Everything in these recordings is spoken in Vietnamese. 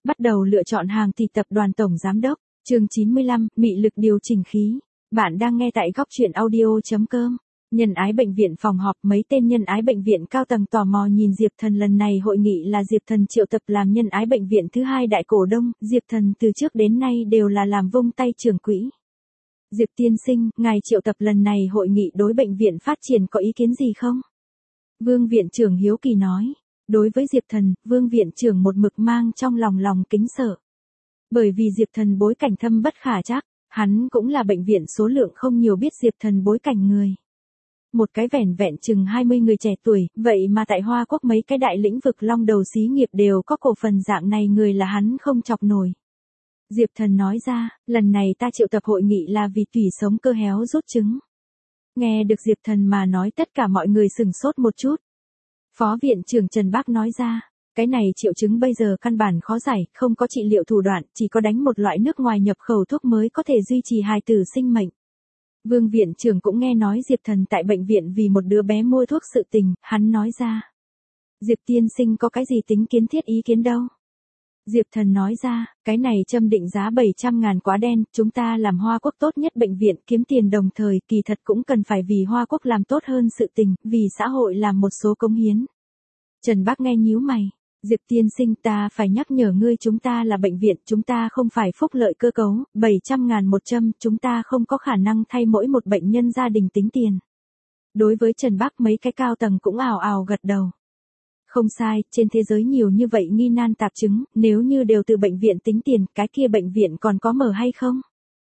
Bắt đầu lựa chọn hàng thì tập đoàn tổng giám đốc, chương 95, mị lực điều chỉnh khí. Bạn đang nghe tại góc truyện audio.com. Nhân ái bệnh viện phòng họp, mấy tên nhân ái bệnh viện cao tầng tò mò nhìn Diệp Thần. Lần này hội nghị là Diệp Thần triệu tập làm nhân ái bệnh viện thứ hai đại cổ đông, Diệp Thần từ trước đến nay đều là làm vung tay trưởng quỹ. Diệp tiên sinh, ngài triệu tập lần này hội nghị đối bệnh viện phát triển có ý kiến gì không? Vương viện trưởng hiếu kỳ nói. Đối với Diệp Thần, Vương viện trưởng một mực mang trong lòng kính sợ. Bởi vì Diệp Thần bối cảnh thâm bất khả trắc, hắn cũng là bệnh viện số lượng không nhiều biết Diệp Thần bối cảnh người. Một cái vẻn vẹn chừng 20 người trẻ tuổi, vậy mà tại Hoa Quốc mấy cái đại lĩnh vực long đầu xí nghiệp đều có cổ phần dạng này, người là hắn không chọc nổi. Diệp Thần nói ra, lần này ta triệu tập hội nghị là vì tủy sống cơ héo rút trứng. Nghe được Diệp Thần mà nói, tất cả mọi người sửng sốt một chút. Phó viện trưởng Trần Bác nói ra, cái này triệu chứng bây giờ căn bản khó giải, không có trị liệu thủ đoạn, chỉ có đánh một loại nước ngoài nhập khẩu thuốc mới có thể duy trì hài tử sinh mệnh. Vương viện trưởng cũng nghe nói Diệp Thần tại bệnh viện vì một đứa bé mua thuốc sự tình, hắn nói ra. Diệp tiên sinh có cái gì tính kiến thiết ý kiến đâu? Diệp Thần nói ra, cái này châm định giá 700.000 quá đen, chúng ta làm Hoa Quốc tốt nhất bệnh viện kiếm tiền đồng thời kỳ thật cũng cần phải vì Hoa Quốc làm tốt hơn sự tình, vì xã hội làm một số cống hiến. Trần Bác nghe nhíu mày, Diệp tiên sinh, ta phải nhắc nhở ngươi, chúng ta là bệnh viện, chúng ta không phải phúc lợi cơ cấu, 700.000 một châm, chúng ta không có khả năng thay mỗi một bệnh nhân gia đình tính tiền. Đối với Trần Bác, mấy cái cao tầng cũng ào ào gật đầu. Không sai, trên thế giới nhiều như vậy nghi nan tạp chứng, nếu như đều từ bệnh viện tính tiền, cái kia bệnh viện còn có mở hay không?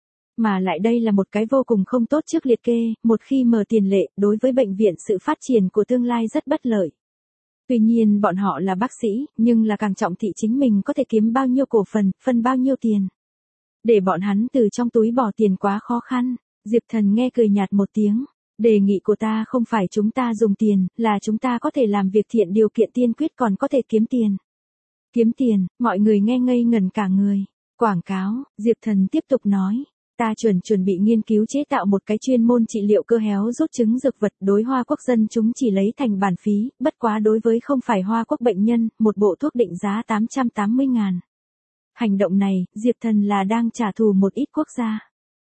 Mà lại đây là một cái vô cùng không tốt trước liệt kê, một khi mở tiền lệ, đối với bệnh viện sự phát triển của tương lai rất bất lợi. Tuy nhiên bọn họ là bác sĩ, nhưng là càng trọng thị chính mình có thể kiếm bao nhiêu cổ phần, phân bao nhiêu tiền. Để bọn hắn từ trong túi bỏ tiền quá khó khăn. Diệp Thần nghe cười nhạt một tiếng. Đề nghị của ta không phải chúng ta dùng tiền, là chúng ta có thể làm việc thiện, điều kiện tiên quyết còn có thể kiếm tiền. Kiếm tiền, mọi người nghe ngây ngẩn cả người. Quảng cáo, Diệp Thần tiếp tục nói. Ta chuẩn bị nghiên cứu chế tạo một cái chuyên môn trị liệu cơ héo rút trứng dược vật, đối Hoa Quốc dân chúng chỉ lấy thành bản phí, bất quá đối với không phải Hoa Quốc bệnh nhân, một bộ thuốc định giá 880.000. Hành động này, Diệp Thần là đang trả thù một ít quốc gia.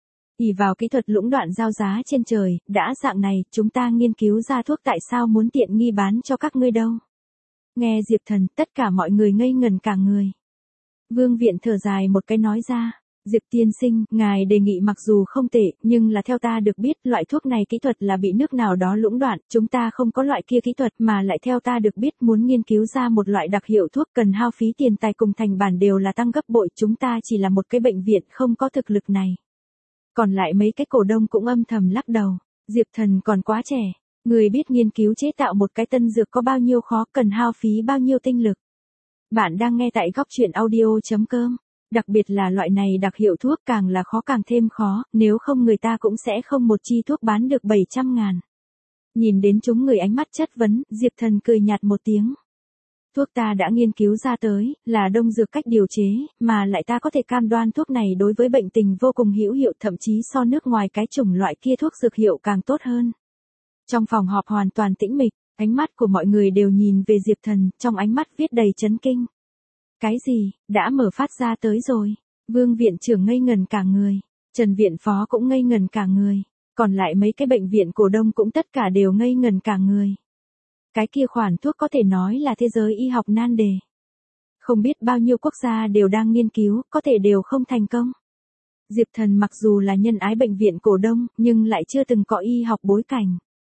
Ỷ vào kỹ thuật lũng đoạn giao giá trên trời, đã dạng này, chúng ta nghiên cứu ra thuốc, tại sao muốn tiện nghi bán cho các ngươi đâu. Nghe Diệp Thần, tất cả mọi người ngây ngẩn cả người. Vương viện thở dài một cái nói ra. Diệp tiên sinh, ngài đề nghị mặc dù không tệ, nhưng là theo ta được biết, loại thuốc này kỹ thuật là bị nước nào đó lũng đoạn, chúng ta không có loại kia kỹ thuật, mà lại theo ta được biết muốn nghiên cứu ra một loại đặc hiệu thuốc cần hao phí tiền tài cùng thành bản đều là tăng gấp bội, chúng ta chỉ là một cái bệnh viện không có thực lực này. Còn lại mấy cái cổ đông cũng âm thầm lắc đầu, Diệp Thần còn quá trẻ, người biết nghiên cứu chế tạo một cái tân dược có bao nhiêu khó, cần hao phí bao nhiêu tinh lực. Bạn đang nghe tại góc truyện audio.com. Đặc biệt là loại này đặc hiệu thuốc càng là khó càng thêm khó, nếu không người ta cũng sẽ không một chi thuốc bán được 700.000. Nhìn đến chúng người ánh mắt chất vấn, Diệp Thần cười nhạt một tiếng. Thuốc ta đã nghiên cứu ra tới, là đông dược cách điều chế, mà lại ta có thể cam đoan thuốc này đối với bệnh tình vô cùng hữu hiệu, thậm chí so nước ngoài cái chủng loại kia thuốc dược hiệu càng tốt hơn. Trong phòng họp hoàn toàn tĩnh mịch, ánh mắt của mọi người đều nhìn về Diệp Thần, trong ánh mắt viết đầy chấn kinh. Cái gì, đã mở phát ra tới rồi. Vương viện trưởng ngây ngẩn cả người. Trần viện phó cũng ngây ngẩn cả người. Còn lại mấy cái bệnh viện cổ đông cũng tất cả đều ngây ngẩn cả người. Cái kia khoản thuốc có thể nói là thế giới y học nan đề. Không biết bao nhiêu quốc gia đều đang nghiên cứu, có thể đều không thành công. Diệp Thần mặc dù là nhân ái bệnh viện cổ đông, nhưng lại chưa từng có y học bối cảnh.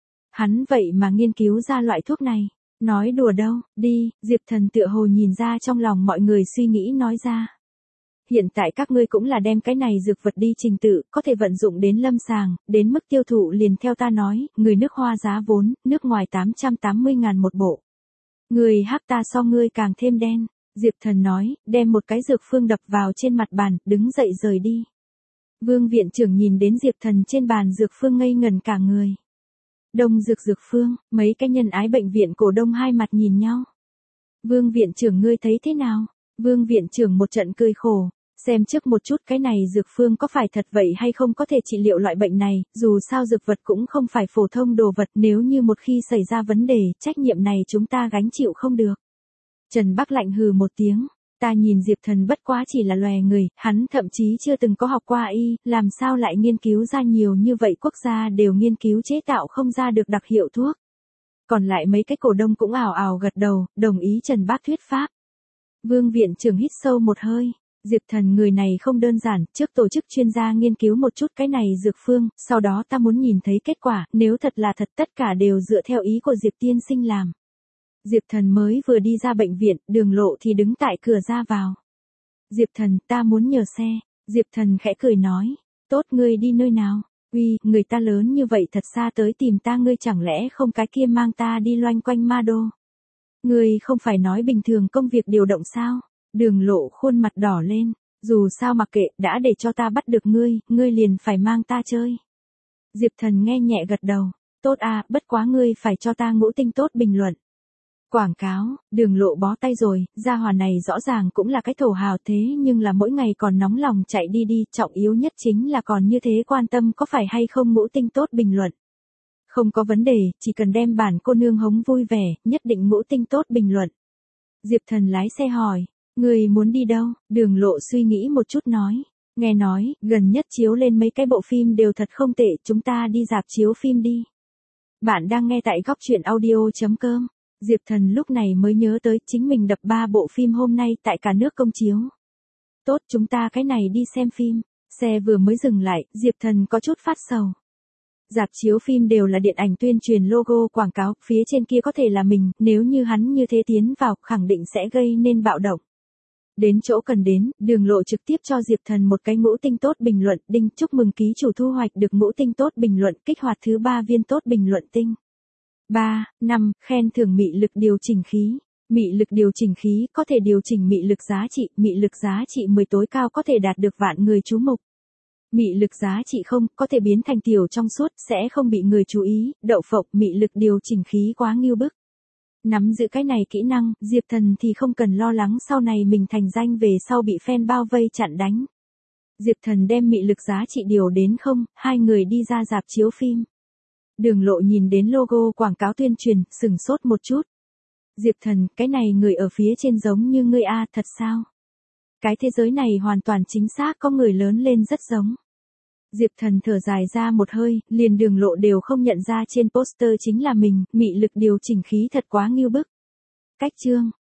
Hắn vậy mà nghiên cứu ra loại thuốc này. Nói đùa đâu, đi, Diệp Thần tựa hồ nhìn ra trong lòng mọi người suy nghĩ nói ra. Hiện tại các ngươi cũng là đem cái này dược vật đi trình tự, có thể vận dụng đến lâm sàng, đến mức tiêu thụ liền theo ta nói, người nước Hoa giá vốn, nước ngoài 880.000 một bộ. Người hắc ta so ngươi càng thêm đen, Diệp Thần nói, đem một cái dược phương đập vào trên mặt bàn, đứng dậy rời đi. Vương viện trưởng nhìn đến Diệp Thần trên bàn dược phương ngây ngẩn cả người. Đông dược dược phương, mấy cái nhân ái bệnh viện cổ đông hai mặt nhìn nhau. Vương viện trưởng ngươi thấy thế nào? Vương viện trưởng một trận cười khổ, xem trước một chút cái này dược phương có phải thật vậy hay không, có thể trị liệu loại bệnh này, dù sao dược vật cũng không phải phổ thông đồ vật, nếu như một khi xảy ra vấn đề, trách nhiệm này chúng ta gánh chịu không được. Trần Bắc lạnh hừ một tiếng, Ta nhìn Diệp Thần bất quá chỉ là loè người, hắn thậm chí chưa từng có học qua y, làm sao lại nghiên cứu ra nhiều như vậy, quốc gia đều nghiên cứu chế tạo không ra được đặc hiệu thuốc. Còn lại mấy cái cổ đông cũng ào ào gật đầu, đồng ý Trần Bác thuyết pháp. Vương viện trưởng hít sâu một hơi. Diệp Thần người này không đơn giản, trước tổ chức chuyên gia nghiên cứu một chút cái này dược phương, sau đó ta muốn nhìn thấy kết quả, nếu thật là thật tất cả đều dựa theo ý của Diệp tiên sinh làm. Diệp Thần mới vừa đi ra bệnh viện, Đường Lộ thì đứng tại cửa ra vào. Diệp Thần, ta muốn nhờ xe. Diệp Thần khẽ cười nói, tốt, ngươi đi nơi nào? Uy, người ta lớn như vậy thật xa tới tìm ta, ngươi chẳng lẽ không cái kia mang ta đi loanh quanh ma đô? Ngươi không phải nói bình thường công việc điều động sao? Đường Lộ khuôn mặt đỏ lên, dù sao mặc kệ, đã để cho ta bắt được ngươi, ngươi liền phải mang ta chơi. Diệp Thần nghe nhẹ gật đầu, tốt à, bất quá ngươi phải cho ta ngũ tinh tốt bình luận. Quảng cáo, Đường Lộ bó tay rồi, gia hỏa này rõ ràng cũng là cái thổ hào thế nhưng là mỗi ngày còn nóng lòng chạy đi đi, trọng yếu nhất chính là còn như thế quan tâm có phải hay không ngũ tinh tốt bình luận. Không có vấn đề, chỉ cần đem bản cô nương hống vui vẻ, nhất định ngũ tinh tốt bình luận. Diệp Thần lái xe hỏi, người muốn đi đâu? Đường Lộ suy nghĩ một chút nói, nghe nói, gần nhất chiếu lên mấy cái bộ phim đều thật không tệ, chúng ta đi rạp chiếu phim đi. Bạn đang nghe tại góc truyện audio.com. Diệp Thần lúc này mới nhớ tới chính mình đập 3 bộ phim hôm nay tại cả nước công chiếu. Tốt, chúng ta cái này đi xem phim. Xe vừa mới dừng lại, Diệp Thần có chút phát sầu. Rạp chiếu phim đều là điện ảnh tuyên truyền logo quảng cáo, phía trên kia có thể là mình, nếu như hắn như thế tiến vào, khẳng định sẽ gây nên bạo động. Đến chỗ cần đến, Đường Lộ trực tiếp cho Diệp Thần một cái ngũ tinh tốt bình luận, đinh, chúc mừng ký chủ thu hoạch được ngũ tinh tốt bình luận, kích hoạt thứ 3 viên tốt bình luận tinh. 3, 5, khen thưởng mị lực điều chỉnh khí. Mị lực điều chỉnh khí có thể điều chỉnh mị lực giá trị 10 tối cao có thể đạt được vạn người chú mục. Mị lực giá trị 0 có thể biến thành tiểu trong suốt, sẽ không bị người chú ý, đậu phộng, mị lực điều chỉnh khí quá ngưu bức. Nắm giữ cái này kỹ năng, Diệp Thần thì không cần lo lắng sau này mình thành danh về sau bị fan bao vây chặn đánh. Diệp Thần đem mị lực giá trị điều đến 0, hai người đi ra rạp chiếu phim. Đường Lộ nhìn đến logo quảng cáo tuyên truyền, sừng sốt một chút. Diệp Thần, cái này người ở phía trên giống như ngươi a, thật sao? Cái thế giới này hoàn toàn chính xác có người lớn lên rất giống. Diệp Thần thở dài ra một hơi, liền Đường Lộ đều không nhận ra trên poster chính là mình, mị lực điều chỉnh khí thật quá ngưu bức. Cách chương,